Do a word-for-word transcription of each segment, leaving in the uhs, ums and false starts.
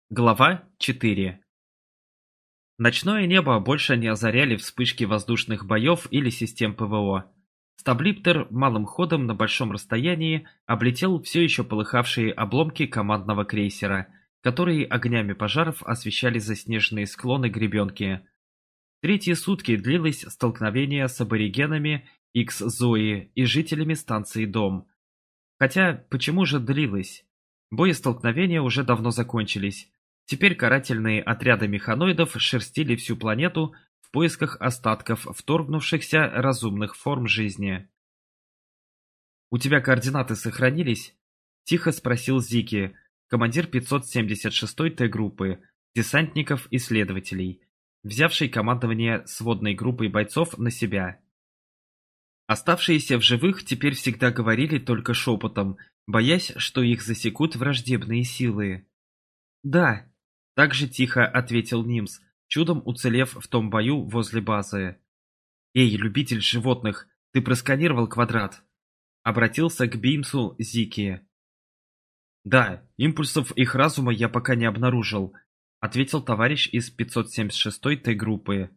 Глава четыре. Ночное небо больше не озаряли вспышки воздушных боев или систем ПВО. Стаблиптер малым ходом на большом расстоянии облетел все еще полыхавшие обломки командного крейсера, которые огнями пожаров освещали заснеженные склоны гребенки. Третьи сутки длилось столкновение с аборигенами Икс-Зои и жителями станции Дом. Хотя, почему же длилось? Боестолкновения уже давно закончились. Теперь карательные отряды механоидов шерстили всю планету в поисках остатков вторгнувшихся разумных форм жизни. «У тебя координаты сохранились?» – тихо спросил Зики, командир пятьсот семьдесят шестой Т-группы, десантников-исследователей, взявший командование сводной группой бойцов на себя. Оставшиеся в живых теперь всегда говорили только шепотом, боясь, что их засекут враждебные силы. «Да», – так же тихо ответил Нимс, чудом уцелев в том бою возле базы. «Эй, любитель животных, ты просканировал квадрат?» – обратился к Бимсу Зики. «Да, импульсов их разума я пока не обнаружил», – ответил товарищ из пятьсот семьдесят шестой Т-группы.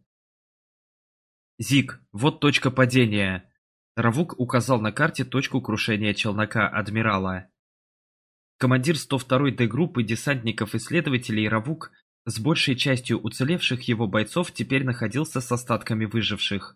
«Зик, вот точка падения». Равук указал на карте точку крушения челнока адмирала. Командир сто второй Д-группы десантников-исследователей Равук с большей частью уцелевших его бойцов теперь находился с остатками выживших.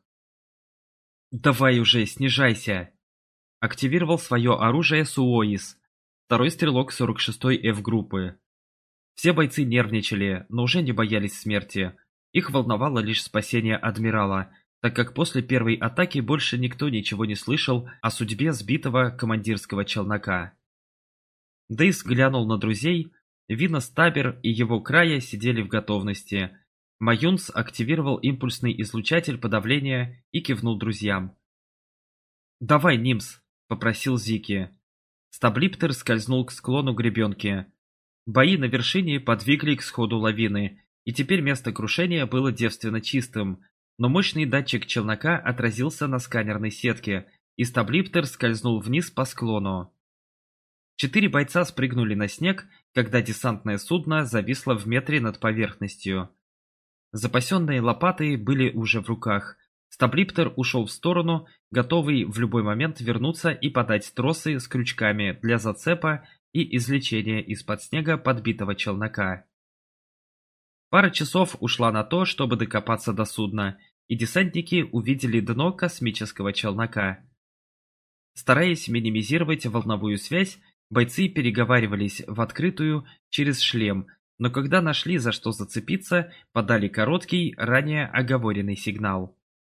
«Давай уже, снижайся!» Активировал свое оружие Суоис, второй стрелок сорок шестой Ф-группы. Все бойцы нервничали, но уже не боялись смерти. Их волновало лишь спасение адмирала, так как после первой атаки больше никто ничего не слышал о судьбе сбитого командирского челнока. Дейс глянул на друзей, Винос Табер и его края сидели в готовности. Маюнс активировал импульсный излучатель подавления и кивнул друзьям. «Давай, Нимс», — попросил Зики. Стаблиптер скользнул к склону гребенки. Бои на вершине подвигли к сходу лавины, и теперь место крушения было девственно чистым, но мощный датчик челнока отразился на сканерной сетке, и стаблиптер скользнул вниз по склону. Четыре бойца спрыгнули на снег, когда десантное судно зависло в метре над поверхностью. Запасенные лопаты были уже в руках. Стаблиптер ушел в сторону, готовый в любой момент вернуться и подать тросы с крючками для зацепа и извлечения из-под снега подбитого челнока. Пара часов ушла на то, чтобы докопаться до судна, и десантники увидели дно космического челнока. Стараясь минимизировать волновую связь, бойцы переговаривались в открытую через шлем, но когда нашли за что зацепиться, подали короткий, ранее оговоренный сигнал.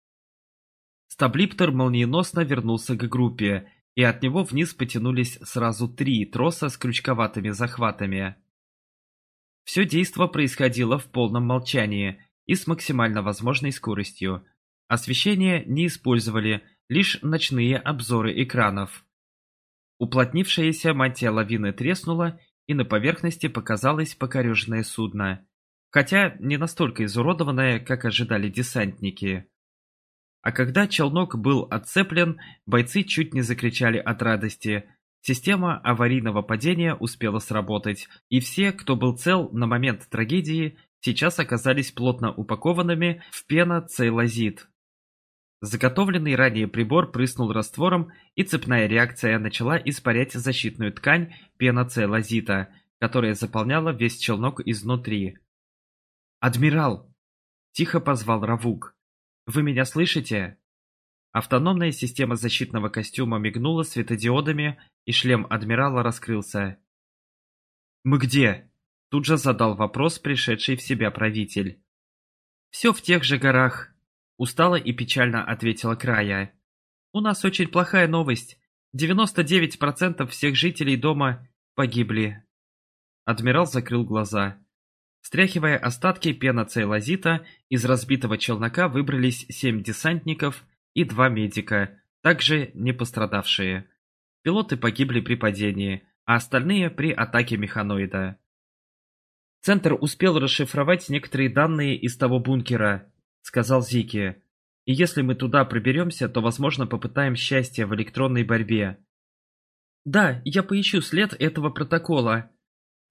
Стаблиптер молниеносно вернулся к группе, и от него вниз потянулись сразу три троса с крючковатыми захватами. Все действо происходило в полном молчании и с максимально возможной скоростью. Освещение не использовали, лишь ночные обзоры экранов. Уплотнившаяся мантия лавины треснула, и на поверхности показалось покореженное судно, хотя не настолько изуродованное, как ожидали десантники. А когда челнок был отцеплен, бойцы чуть не закричали от радости. Система аварийного падения успела сработать, и все, кто был цел на момент трагедии, сейчас оказались плотно упакованными в пеноцейлазид. Заготовленный ранее прибор прыснул раствором, и цепная реакция начала испарять защитную ткань пеноцейлазита, которая заполняла весь челнок изнутри. «Адмирал!» – тихо позвал Равук. «Вы меня слышите?» Автономная система защитного костюма мигнула светодиодами, и шлем адмирала раскрылся. «Мы где?» – тут же задал вопрос пришедший в себя правитель. «Все в тех же горах», – устало и печально ответила Края. «У нас очень плохая новость. девяносто девять процентов всех жителей дома погибли». Адмирал закрыл глаза. Стряхивая остатки пеноцейлазита, из разбитого челнока выбрались семь десантников и два медика, также не пострадавшие. Пилоты погибли при падении, а остальные при атаке механоида. «Центр успел расшифровать некоторые данные из того бункера», — сказал Зики. «И если мы туда проберемся, то, возможно, попытаем счастье в электронной борьбе». «Да, я поищу след этого протокола», —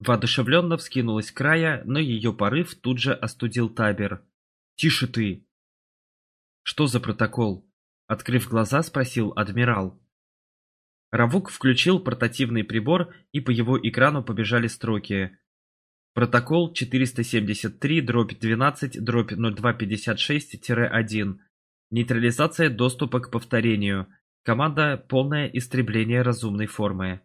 Воодушевленно вскинулась Края, но ее порыв тут же остудил Табер. «Тише ты!» «Что за протокол?» — открыв глаза, спросил адмирал. Равук включил портативный прибор, и по его экрану побежали строки. Протокол четыреста семьдесят три дробь двенадцать дробь ноль два пятьдесят шесть один. Нейтрализация доступа к повторению. Команда «Полное истребление разумной формы».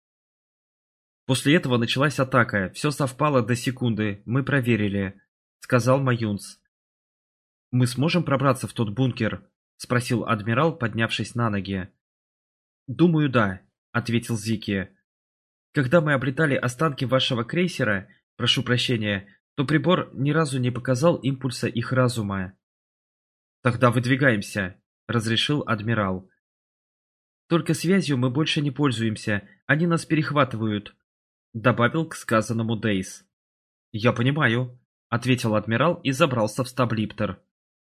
«После этого началась атака. Все совпало до секунды. Мы проверили», — сказал Маюнс. «Мы сможем пробраться в тот бункер?» — спросил адмирал, поднявшись на ноги. «Думаю, да», — ответил Зики. «Когда мы облетали останки вашего крейсера, прошу прощения, то прибор ни разу не показал импульса их разума». «Тогда выдвигаемся», — разрешил адмирал. «Только связью мы больше не пользуемся, они нас перехватывают», — добавил к сказанному Дейс. «Я понимаю», — ответил адмирал и забрался в стаблиптер.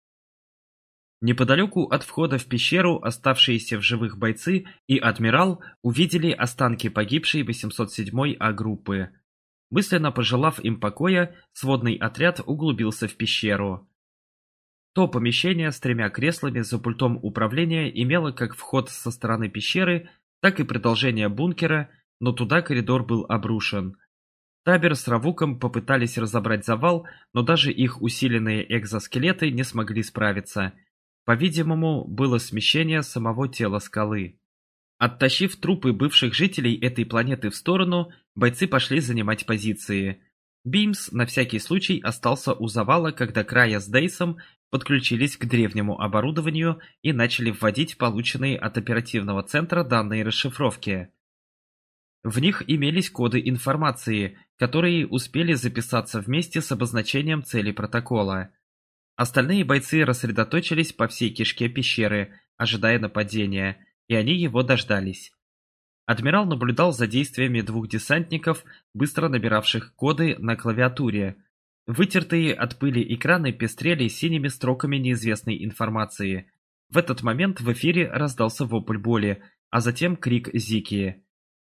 Неподалеку от входа в пещеру оставшиеся в живых бойцы и адмирал увидели останки погибшей восемьсот седьмой А-группы. Мысленно пожелав им покоя, сводный отряд углубился в пещеру. То помещение с тремя креслами за пультом управления имело как вход со стороны пещеры, так и продолжение бункера, но туда коридор был обрушен. Табер с Равуком попытались разобрать завал, но даже их усиленные экзоскелеты не смогли справиться. По-видимому, было смещение самого тела скалы. Оттащив трупы бывших жителей этой планеты в сторону, бойцы пошли занимать позиции. Бимс на всякий случай остался у завала, когда Края с Дейсом подключились к древнему оборудованию и начали вводить полученные от оперативного центра данные расшифровки. В них имелись коды информации, которые успели записаться вместе с обозначением цели протокола. Остальные бойцы рассредоточились по всей кишке пещеры, ожидая нападения, и они его дождались. Адмирал наблюдал за действиями двух десантников, быстро набиравших коды на клавиатуре. Вытертые от пыли экраны пестрели синими строками неизвестной информации. В этот момент в эфире раздался вопль боли, а затем крик Зики.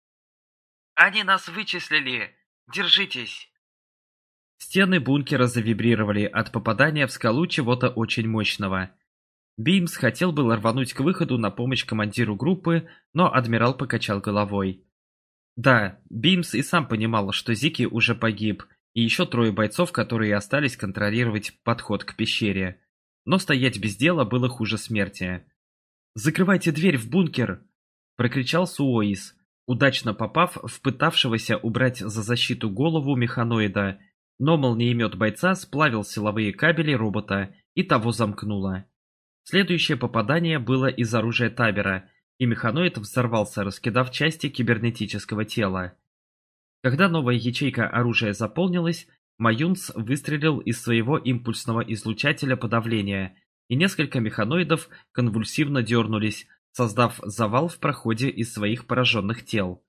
«Они нас вычислили! Держитесь!» Стены бункера завибрировали от попадания в скалу чего-то очень мощного. Бимс хотел было рвануть к выходу на помощь командиру группы, но адмирал покачал головой. Да, Бимс и сам понимал, что Зики уже погиб, и еще трое бойцов, которые остались контролировать подход к пещере. Но стоять без дела было хуже смерти. «Закрывайте дверь в бункер!» – прокричал Суоис, удачно попав в пытавшегося убрать за защиту голову механоида, но молниемет бойца сплавил силовые кабели робота, и того замкнуло. Следующее попадание было из оружия Табера, и механоид взорвался, раскидав части кибернетического тела. Когда новая ячейка оружия заполнилась, Маюнс выстрелил из своего импульсного излучателя подавления, и несколько механоидов конвульсивно дернулись, создав завал в проходе из своих пораженных тел.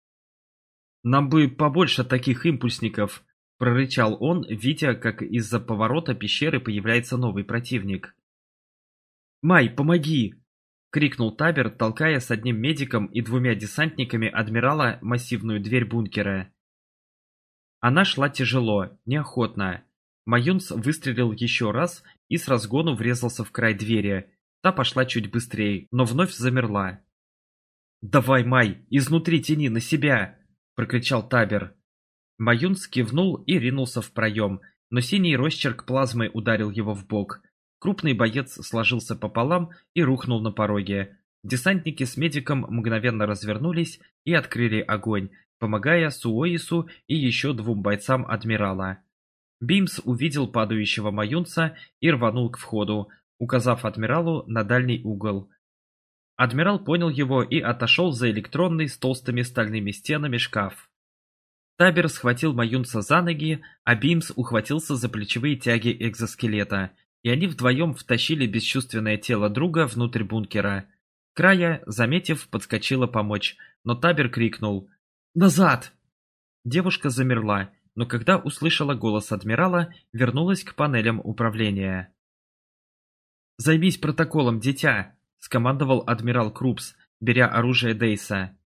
«Нам бы побольше таких импульсников», — прорычал он, видя, как из-за поворота пещеры появляется новый противник. «Май, помоги!» — крикнул Табер, толкая с одним медиком и двумя десантниками адмирала массивную дверь бункера. Она шла тяжело, неохотно. Маюнс выстрелил еще раз и с разгону врезался в край двери. Та пошла чуть быстрее, но вновь замерла. «Давай, Май, изнутри тяни на себя!» — прокричал Табер. Маюнс кивнул и ринулся в проем, но синий росчерк плазмы ударил его в бок. Крупный боец сложился пополам и рухнул на пороге. Десантники с медиком мгновенно развернулись и открыли огонь, помогая Суоису и еще двум бойцам адмирала. Бимс увидел падающего Маюнса и рванул к входу, указав адмиралу на дальний угол. Адмирал понял его и отошел за электронный с толстыми стальными стенами шкаф. Табер схватил Маюнса за ноги, а Бимс ухватился за плечевые тяги экзоскелета, и они вдвоем втащили бесчувственное тело друга внутрь бункера. Края, заметив, подскочила помочь, но Табер крикнул «Назад!». Девушка замерла, но когда услышала голос адмирала, вернулась к панелям управления. «Займись протоколом, дитя!» — скомандовал адмирал Крупс, беря оружие Дейса.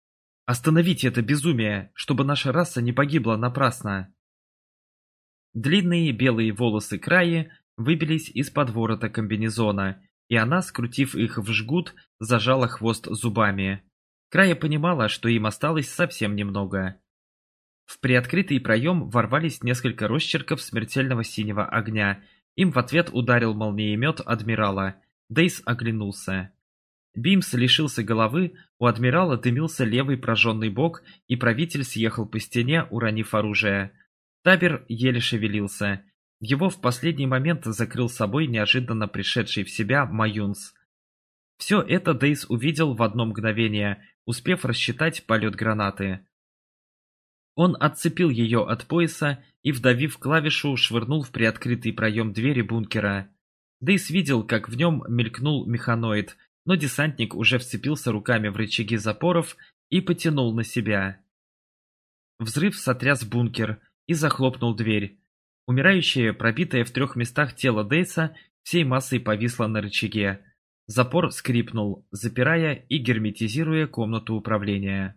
Остановите это безумие, чтобы наша раса не погибла напрасно. Длинные белые волосы Краи выбились из-под ворота комбинезона, и она, скрутив их в жгут, зажала хвост зубами. Края понимала, что им осталось совсем немного. В приоткрытый проем ворвались несколько росчерков смертельного синего огня. Им в ответ ударил молниемет адмирала. Дейс оглянулся. Бимс лишился головы, у адмирала дымился левый прожженный бок, и правитель съехал по стене, уронив оружие. Табер еле шевелился. Его в последний момент закрыл собой неожиданно пришедший в себя Маюнс. Все это Дейс увидел в одно мгновение, успев рассчитать полет гранаты. Он отцепил ее от пояса и, вдавив клавишу, швырнул в приоткрытый проем двери бункера. Дейс видел, как в нем мелькнул механоид, но десантник уже вцепился руками в рычаги запоров и потянул на себя. Взрыв сотряс бункер и захлопнул дверь. Умирающее, пробитое в трех местах тело Дейса всей массой повисло на рычаге. Запор скрипнул, запирая и герметизируя комнату управления.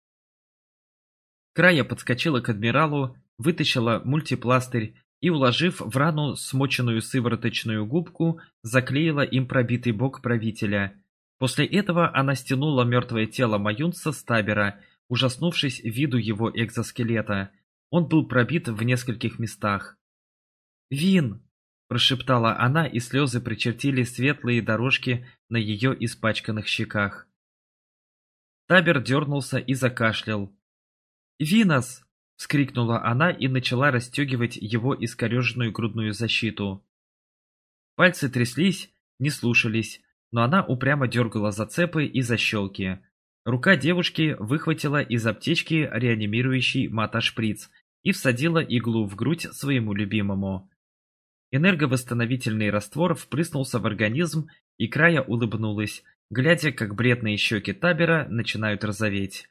Края подскочила к адмиралу, вытащила мультипластырь и, уложив в рану смоченную сывороточную губку, заклеила им пробитый бок правителя. После этого она стянула мертвое тело Маюнса с табера, ужаснувшись виду его экзоскелета. Он был пробит в нескольких местах. «Вин!» – прошептала она, и слезы причертили светлые дорожки на ее испачканных щеках. Табер дернулся и закашлял. «Винос!» – вскрикнула она и начала расстегивать его искореженную грудную защиту. Пальцы тряслись, не слушались, но она упрямо дергала за цепы и защелки. Рука девушки выхватила из аптечки реанимирующий матошприц и всадила иглу в грудь своему любимому. Энерговосстановительный раствор впрыснулся в организм, и Края улыбнулась, глядя, как бледные щеки Табера начинают розоветь.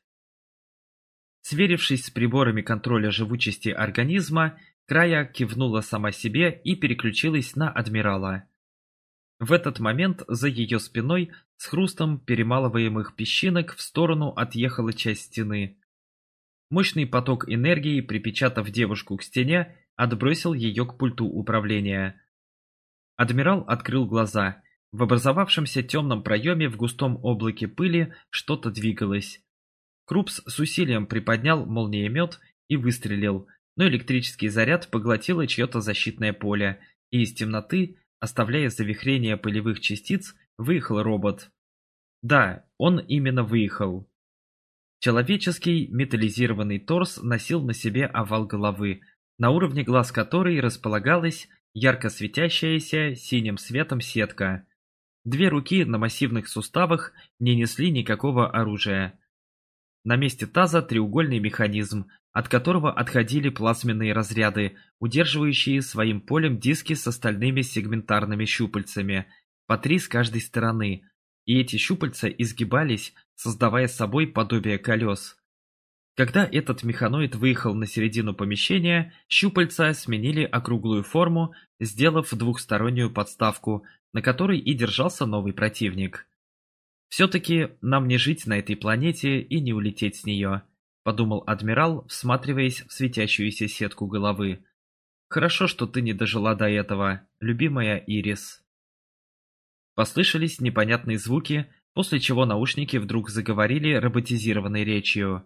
Сверившись с приборами контроля живучести организма, Края кивнула сама себе и переключилась на адмирала. В этот момент за ее спиной с хрустом перемалываемых песчинок в сторону отъехала часть стены. Мощный поток энергии, припечатав девушку к стене, отбросил ее к пульту управления. Адмирал открыл глаза. В образовавшемся темном проеме в густом облаке пыли что-то двигалось. Крупс с усилием приподнял молниемет и выстрелил, но электрический заряд поглотило чье-то защитное поле, и из темноты, оставляя завихрение пылевых частиц, выехал робот. Да, он именно выехал. Человеческий металлизированный торс носил на себе овал головы, на уровне глаз которой располагалась ярко светящаяся синим светом сетка. Две руки на массивных суставах не несли никакого оружия. На месте таза треугольный механизм, от которого отходили плазменные разряды, удерживающие своим полем диски с остальными сегментарными щупальцами, по три с каждой стороны, и эти щупальца изгибались, создавая собой подобие колес. Когда этот механоид выехал на середину помещения, щупальца сменили округлую форму, сделав двухстороннюю подставку, на которой и держался новый противник. «Все-таки нам не жить на этой планете и не улететь с нее», — подумал адмирал, всматриваясь в светящуюся сетку головы. «Хорошо, что ты не дожила до этого, любимая Ирис». Послышались непонятные звуки, после чего наушники вдруг заговорили роботизированной речью.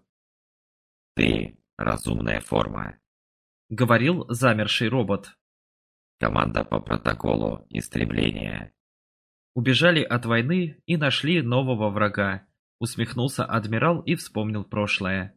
«Ты – разумная форма», — говорил замерший робот. «Команда по протоколу истребления». «Убежали от войны и нашли нового врага», — усмехнулся адмирал и вспомнил прошлое.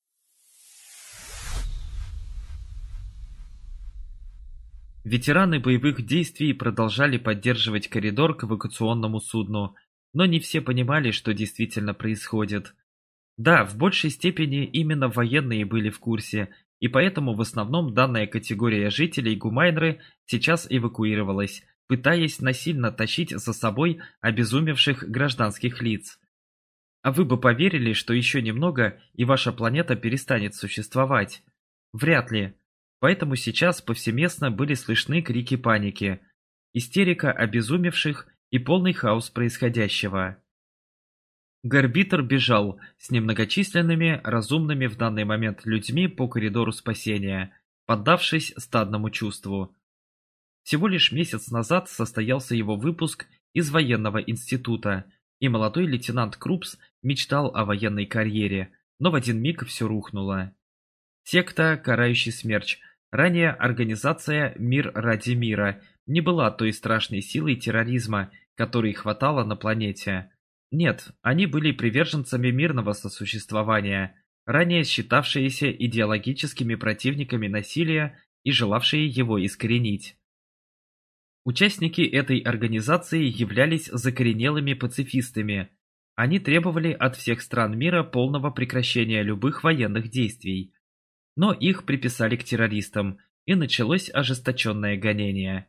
Ветераны боевых действий продолжали поддерживать коридор к эвакуационному судну, но не все понимали, что действительно происходит. Да, в большей степени именно военные были в курсе, и поэтому в основном данная категория жителей Гумайнры сейчас эвакуировалась, пытаясь насильно тащить за собой обезумевших гражданских лиц. А вы бы поверили, что еще немного, и ваша планета перестанет существовать? Вряд ли. Поэтому сейчас повсеместно были слышны крики паники, истерика обезумевших и полный хаос происходящего. Гарбитр бежал с немногочисленными, разумными в данный момент людьми по коридору спасения, поддавшись стадному чувству. Всего лишь месяц назад состоялся его выпуск из военного института, и молодой лейтенант Крупс мечтал о военной карьере, но в один миг все рухнуло. Секта «Карающий смерч», ранее организация «Мир ради мира», не была той страшной силой терроризма, которой хватало на планете. Нет, они были приверженцами мирного сосуществования, ранее считавшиеся идеологическими противниками насилия и желавшие его искоренить. Участники этой организации являлись закоренелыми пацифистами. Они требовали от всех стран мира полного прекращения любых военных действий. Но их приписали к террористам, и началось ожесточенное гонение.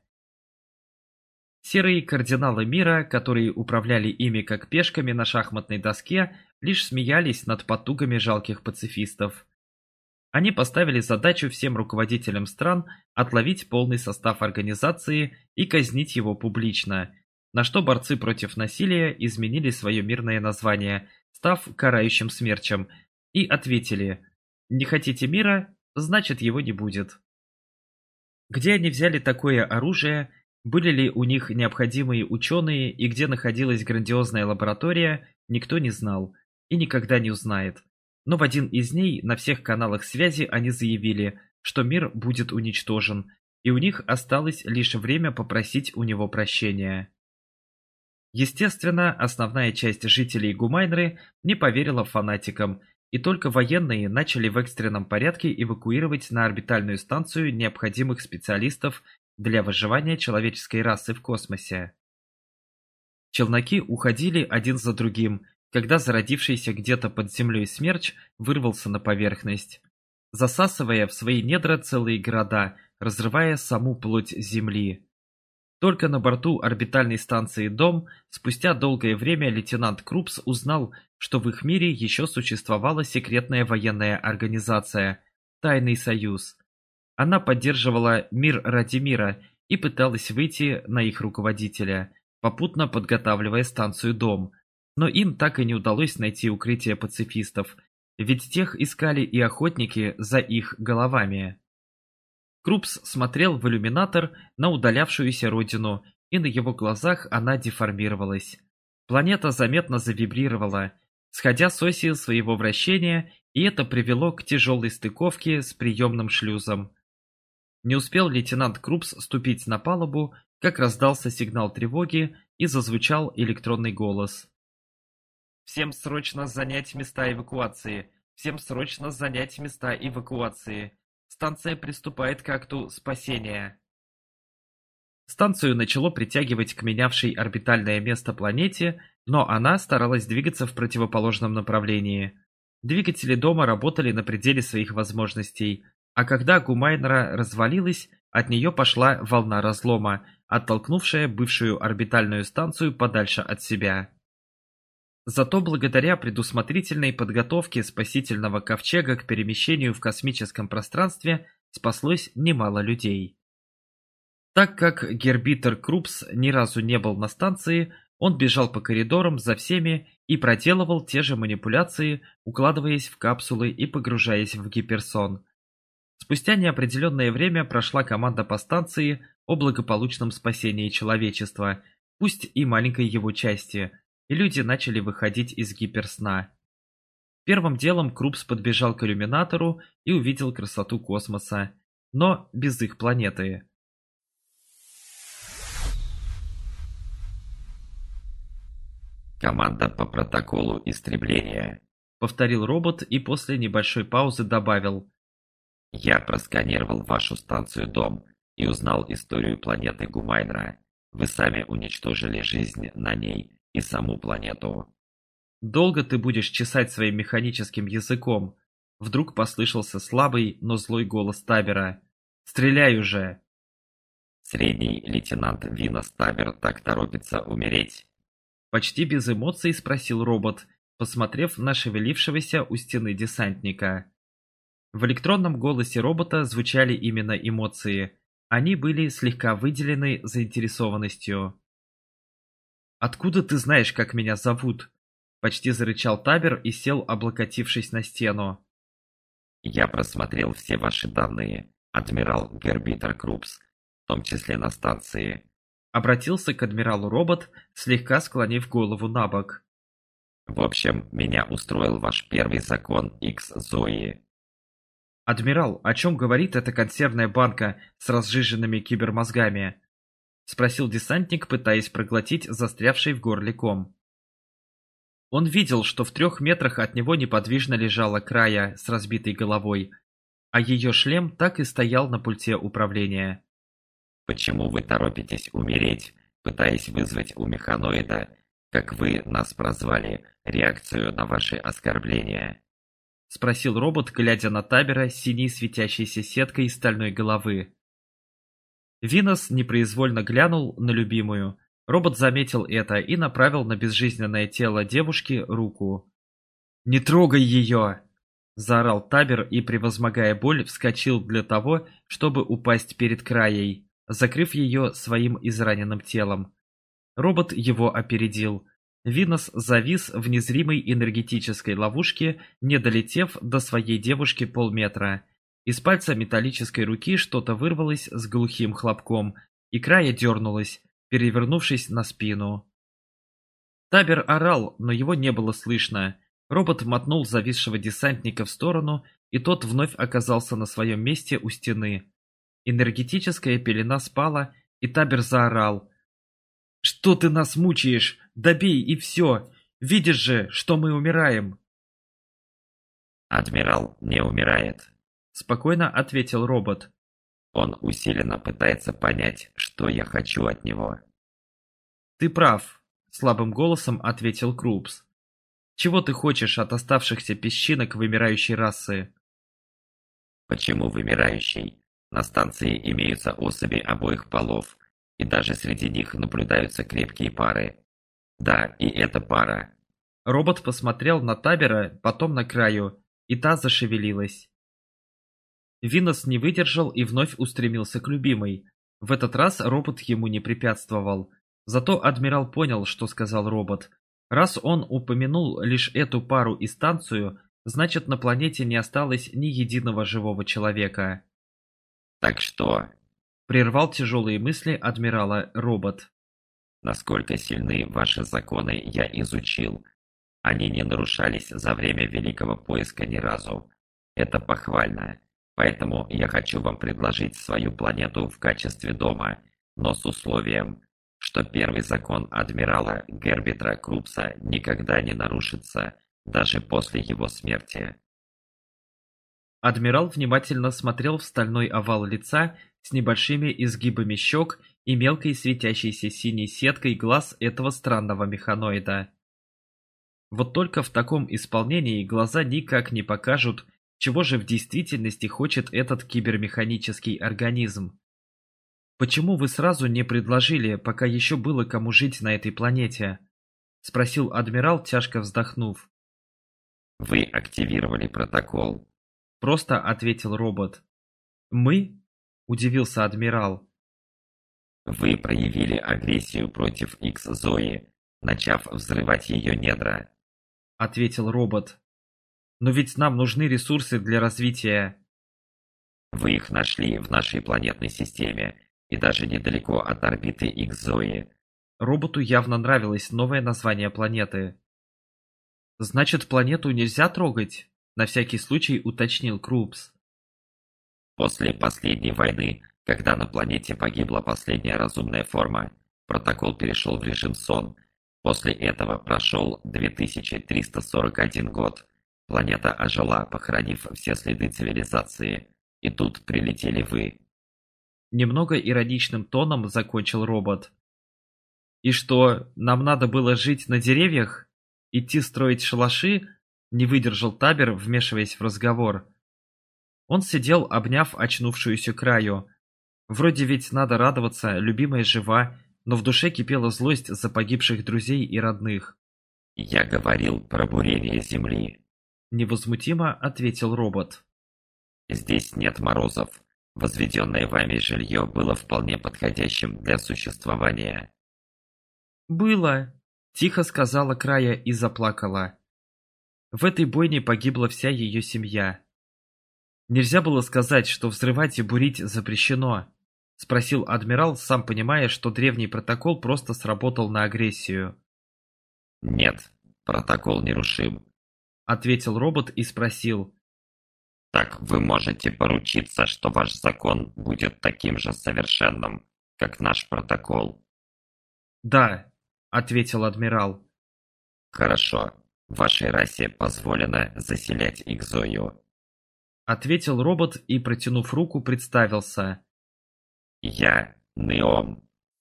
Серые кардиналы мира, которые управляли ими как пешками на шахматной доске, лишь смеялись над потугами жалких пацифистов. Они поставили задачу всем руководителям стран отловить полный состав организации и казнить его публично, на что борцы против насилия изменили свое мирное название, став «Карающим смерчем», и ответили: «Не хотите мира, значит его не будет». Где они взяли такое оружие, были ли у них необходимые ученые и где находилась грандиозная лаборатория, никто не знал и никогда не узнает. Но в один из дней на всех каналах связи они заявили, что мир будет уничтожен, и у них осталось лишь время попросить у него прощения. Естественно, основная часть жителей Гумайнры не поверила фанатикам, и только военные начали в экстренном порядке эвакуировать на орбитальную станцию необходимых специалистов для выживания человеческой расы в космосе. Челноки уходили один за другим, когда зародившийся где-то под землей смерч вырвался на поверхность, засасывая в свои недра целые города, разрывая саму плоть Земли. Только на борту орбитальной станции «Дом» спустя долгое время лейтенант Крупс узнал, что в их мире еще существовала секретная военная организация «Тайный союз». Она поддерживала мир ради мира и пыталась выйти на их руководителя, попутно подготавливая станцию «Дом». Но им так и не удалось найти укрытие пацифистов, ведь тех искали и охотники за их головами. Крупс смотрел в иллюминатор на удалявшуюся родину, и на его глазах она деформировалась. Планета заметно завибрировала, сходя с оси своего вращения, и это привело к тяжелой стыковке с приемным шлюзом. Не успел лейтенант Крупс ступить на палубу, как раздался сигнал тревоги и зазвучал электронный голос. «Всем срочно занять места эвакуации! Всем срочно занять места эвакуации! Станция приступает к акту спасения!» Станцию начало притягивать к менявшей орбитальное место планете, но она старалась двигаться в противоположном направлении. Двигатели дома работали на пределе своих возможностей, а когда Гумайнра развалилась, от нее пошла волна разлома, оттолкнувшая бывшую орбитальную станцию подальше от себя. Зато благодаря предусмотрительной подготовке спасительного ковчега к перемещению в космическом пространстве спаслось немало людей. Так как Гербитер Крупс ни разу не был на станции, он бежал по коридорам за всеми и проделывал те же манипуляции, укладываясь в капсулы и погружаясь в гиперсон. Спустя неопределенное время прошла команда по станции о благополучном спасении человечества, пусть и маленькой его части, и люди начали выходить из гиперсна. Первым делом Крупс подбежал к иллюминатору и увидел красоту космоса, но без их планеты. «Команда по протоколу истребления», — повторил робот и после небольшой паузы добавил. «Я просканировал вашу станцию «Дом» и узнал историю планеты Гумайнра. Вы сами уничтожили жизнь на ней и саму планету». «Долго ты будешь чесать своим механическим языком?» Вдруг послышался слабый, но злой голос Табера. «Стреляй уже!» «Средний лейтенант Винос Табер так торопится умереть?» Почти без эмоций спросил робот, посмотрев на шевелившегося у стены десантника. В электронном голосе робота звучали именно эмоции. Они были слегка выделены заинтересованностью. «Откуда ты знаешь, как меня зовут?» Почти зарычал Табер и сел, облокотившись на стену. Я просмотрел все ваши данные, адмирал Гербитер Крупс, в том числе на станции. Обратился к адмиралу робот, слегка склонив голову на бок. В общем, меня устроил ваш первый закон Икс Зои. «Адмирал, о чем говорит эта консервная банка с разжиженными кибермозгами?» — спросил десантник, пытаясь проглотить застрявший в горле ком. Он видел, что в трех метрах от него неподвижно лежала Края с разбитой головой, а ее шлем так и стоял на пульте управления. Почему вы торопитесь умереть, пытаясь вызвать у механоида, как вы нас прозвали, реакцию на ваши оскорбления? — спросил робот, глядя на Табера с синей светящейся сеткой стальной головы. Винос непроизвольно глянул на любимую. Робот заметил это и направил на безжизненное тело девушки руку. «Не трогай ее!» — заорал Табер и, превозмогая боль, вскочил для того, чтобы упасть перед Краей, закрыв ее своим израненным телом. Робот его опередил. Винос завис в незримой энергетической ловушке, не долетев до своей девушки полметра. Из пальца металлической руки что-то вырвалось с глухим хлопком, и Края дернулась, перевернувшись на спину. Табер орал, но его не было слышно. Робот мотнул зависшего десантника в сторону, и тот вновь оказался на своем месте у стены. Энергетическая пелена спала, и Табер заорал. «Что ты нас мучаешь? Добей и все! Видишь же, что мы умираем!» «Адмирал не умирает», — спокойно ответил робот. «Он усиленно пытается понять, что я хочу от него». «Ты прав», — слабым голосом ответил Крупс. «Чего ты хочешь от оставшихся песчинок вымирающей расы?» «Почему вымирающей? На станции имеются особи обоих полов, и даже среди них наблюдаются крепкие пары. Да, и эта пара». Робот посмотрел на Табера, потом на Краю, и та зашевелилась. Винос не выдержал и вновь устремился к любимой. В этот раз робот ему не препятствовал. Зато адмирал понял, что сказал робот. Раз он упомянул лишь эту пару и станцию, значит, на планете не осталось ни единого живого человека. «Так что?» — прервал тяжелые мысли адмирала робот. «Насколько сильны ваши законы, я изучил. Они не нарушались за время Великого Поиска ни разу. Это похвально. Поэтому я хочу вам предложить свою планету в качестве дома, но с условием, что первый закон адмирала Гербитера Крупса никогда не нарушится, даже после его смерти». Адмирал внимательно смотрел в стальной овал лица с небольшими изгибами щек и мелкой светящейся синей сеткой глаз этого странного механоида. Вот только в таком исполнении глаза никак не покажут, чего же в действительности хочет этот кибермеханический организм. «Почему вы сразу не предложили, пока еще было кому жить на этой планете?» — спросил адмирал, тяжко вздохнув. «Вы активировали протокол», — просто ответил робот. «Мы?» — удивился адмирал. «Вы проявили агрессию против Икс Зои, начав взрывать ее недра», — ответил робот. «Но ведь нам нужны ресурсы для развития». «Вы их нашли в нашей планетной системе и даже недалеко от орбиты Икс Зои». Роботу явно нравилось новое название планеты. «Значит, планету нельзя трогать?» — на всякий случай уточнил Крупс. «После последней войны, когда на планете погибла последняя разумная форма, протокол перешел в режим сон. После этого прошел две тысячи триста сорок один год. Планета ожила, похоронив все следы цивилизации. И тут прилетели вы». Немного ироничным тоном закончил робот. «И что, нам надо было жить на деревьях? Идти строить шалаши?» — не выдержал Табер, вмешиваясь в разговор. Он сидел, обняв очнувшуюся Краю. Вроде ведь надо радоваться, любимая жива, но в душе кипела злость за погибших друзей и родных. «Я говорил про бурение Земли», — невозмутимо ответил робот. «Здесь нет морозов. Возведенное вами жилье было вполне подходящим для существования». «Было», — Тихо сказала Края и заплакала. В этой бойне погибла вся ее семья. «Нельзя было сказать, что взрывать и бурить запрещено?» — спросил адмирал, сам понимая, что древний протокол просто сработал на агрессию. «Нет, протокол нерушим», — ответил робот и спросил. «Так вы можете поручиться, что ваш закон будет таким же совершенным, как наш протокол?» «Да», — ответил адмирал. «Хорошо. Вашей расе позволено заселять Икзою», — ответил робот и, протянув руку, представился. «Я Неом».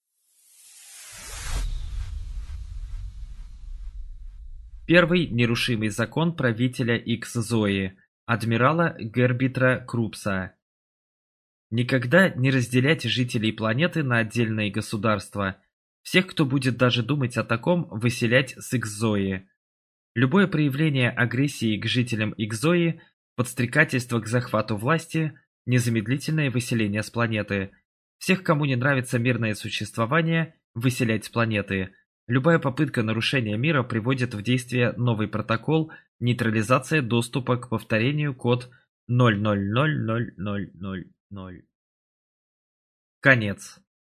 Первый нерушимый закон правителя Икс-Зои, адмирала Гербитра Крупса. Никогда не разделять жителей планеты на отдельные государства. Всех, кто будет даже думать о таком, выселять с Икс-Зои. Любое проявление агрессии к жителям Икс-Зои, подстрекательство к захвату власти, незамедлительное выселение с планеты. Всех, кому не нравится мирное существование, выселять с планеты. Любая попытка нарушения мира приводит в действие новый протокол, нейтрализация доступа к повторению код ноль ноль ноль ноль ноль ноль ноль. Конец.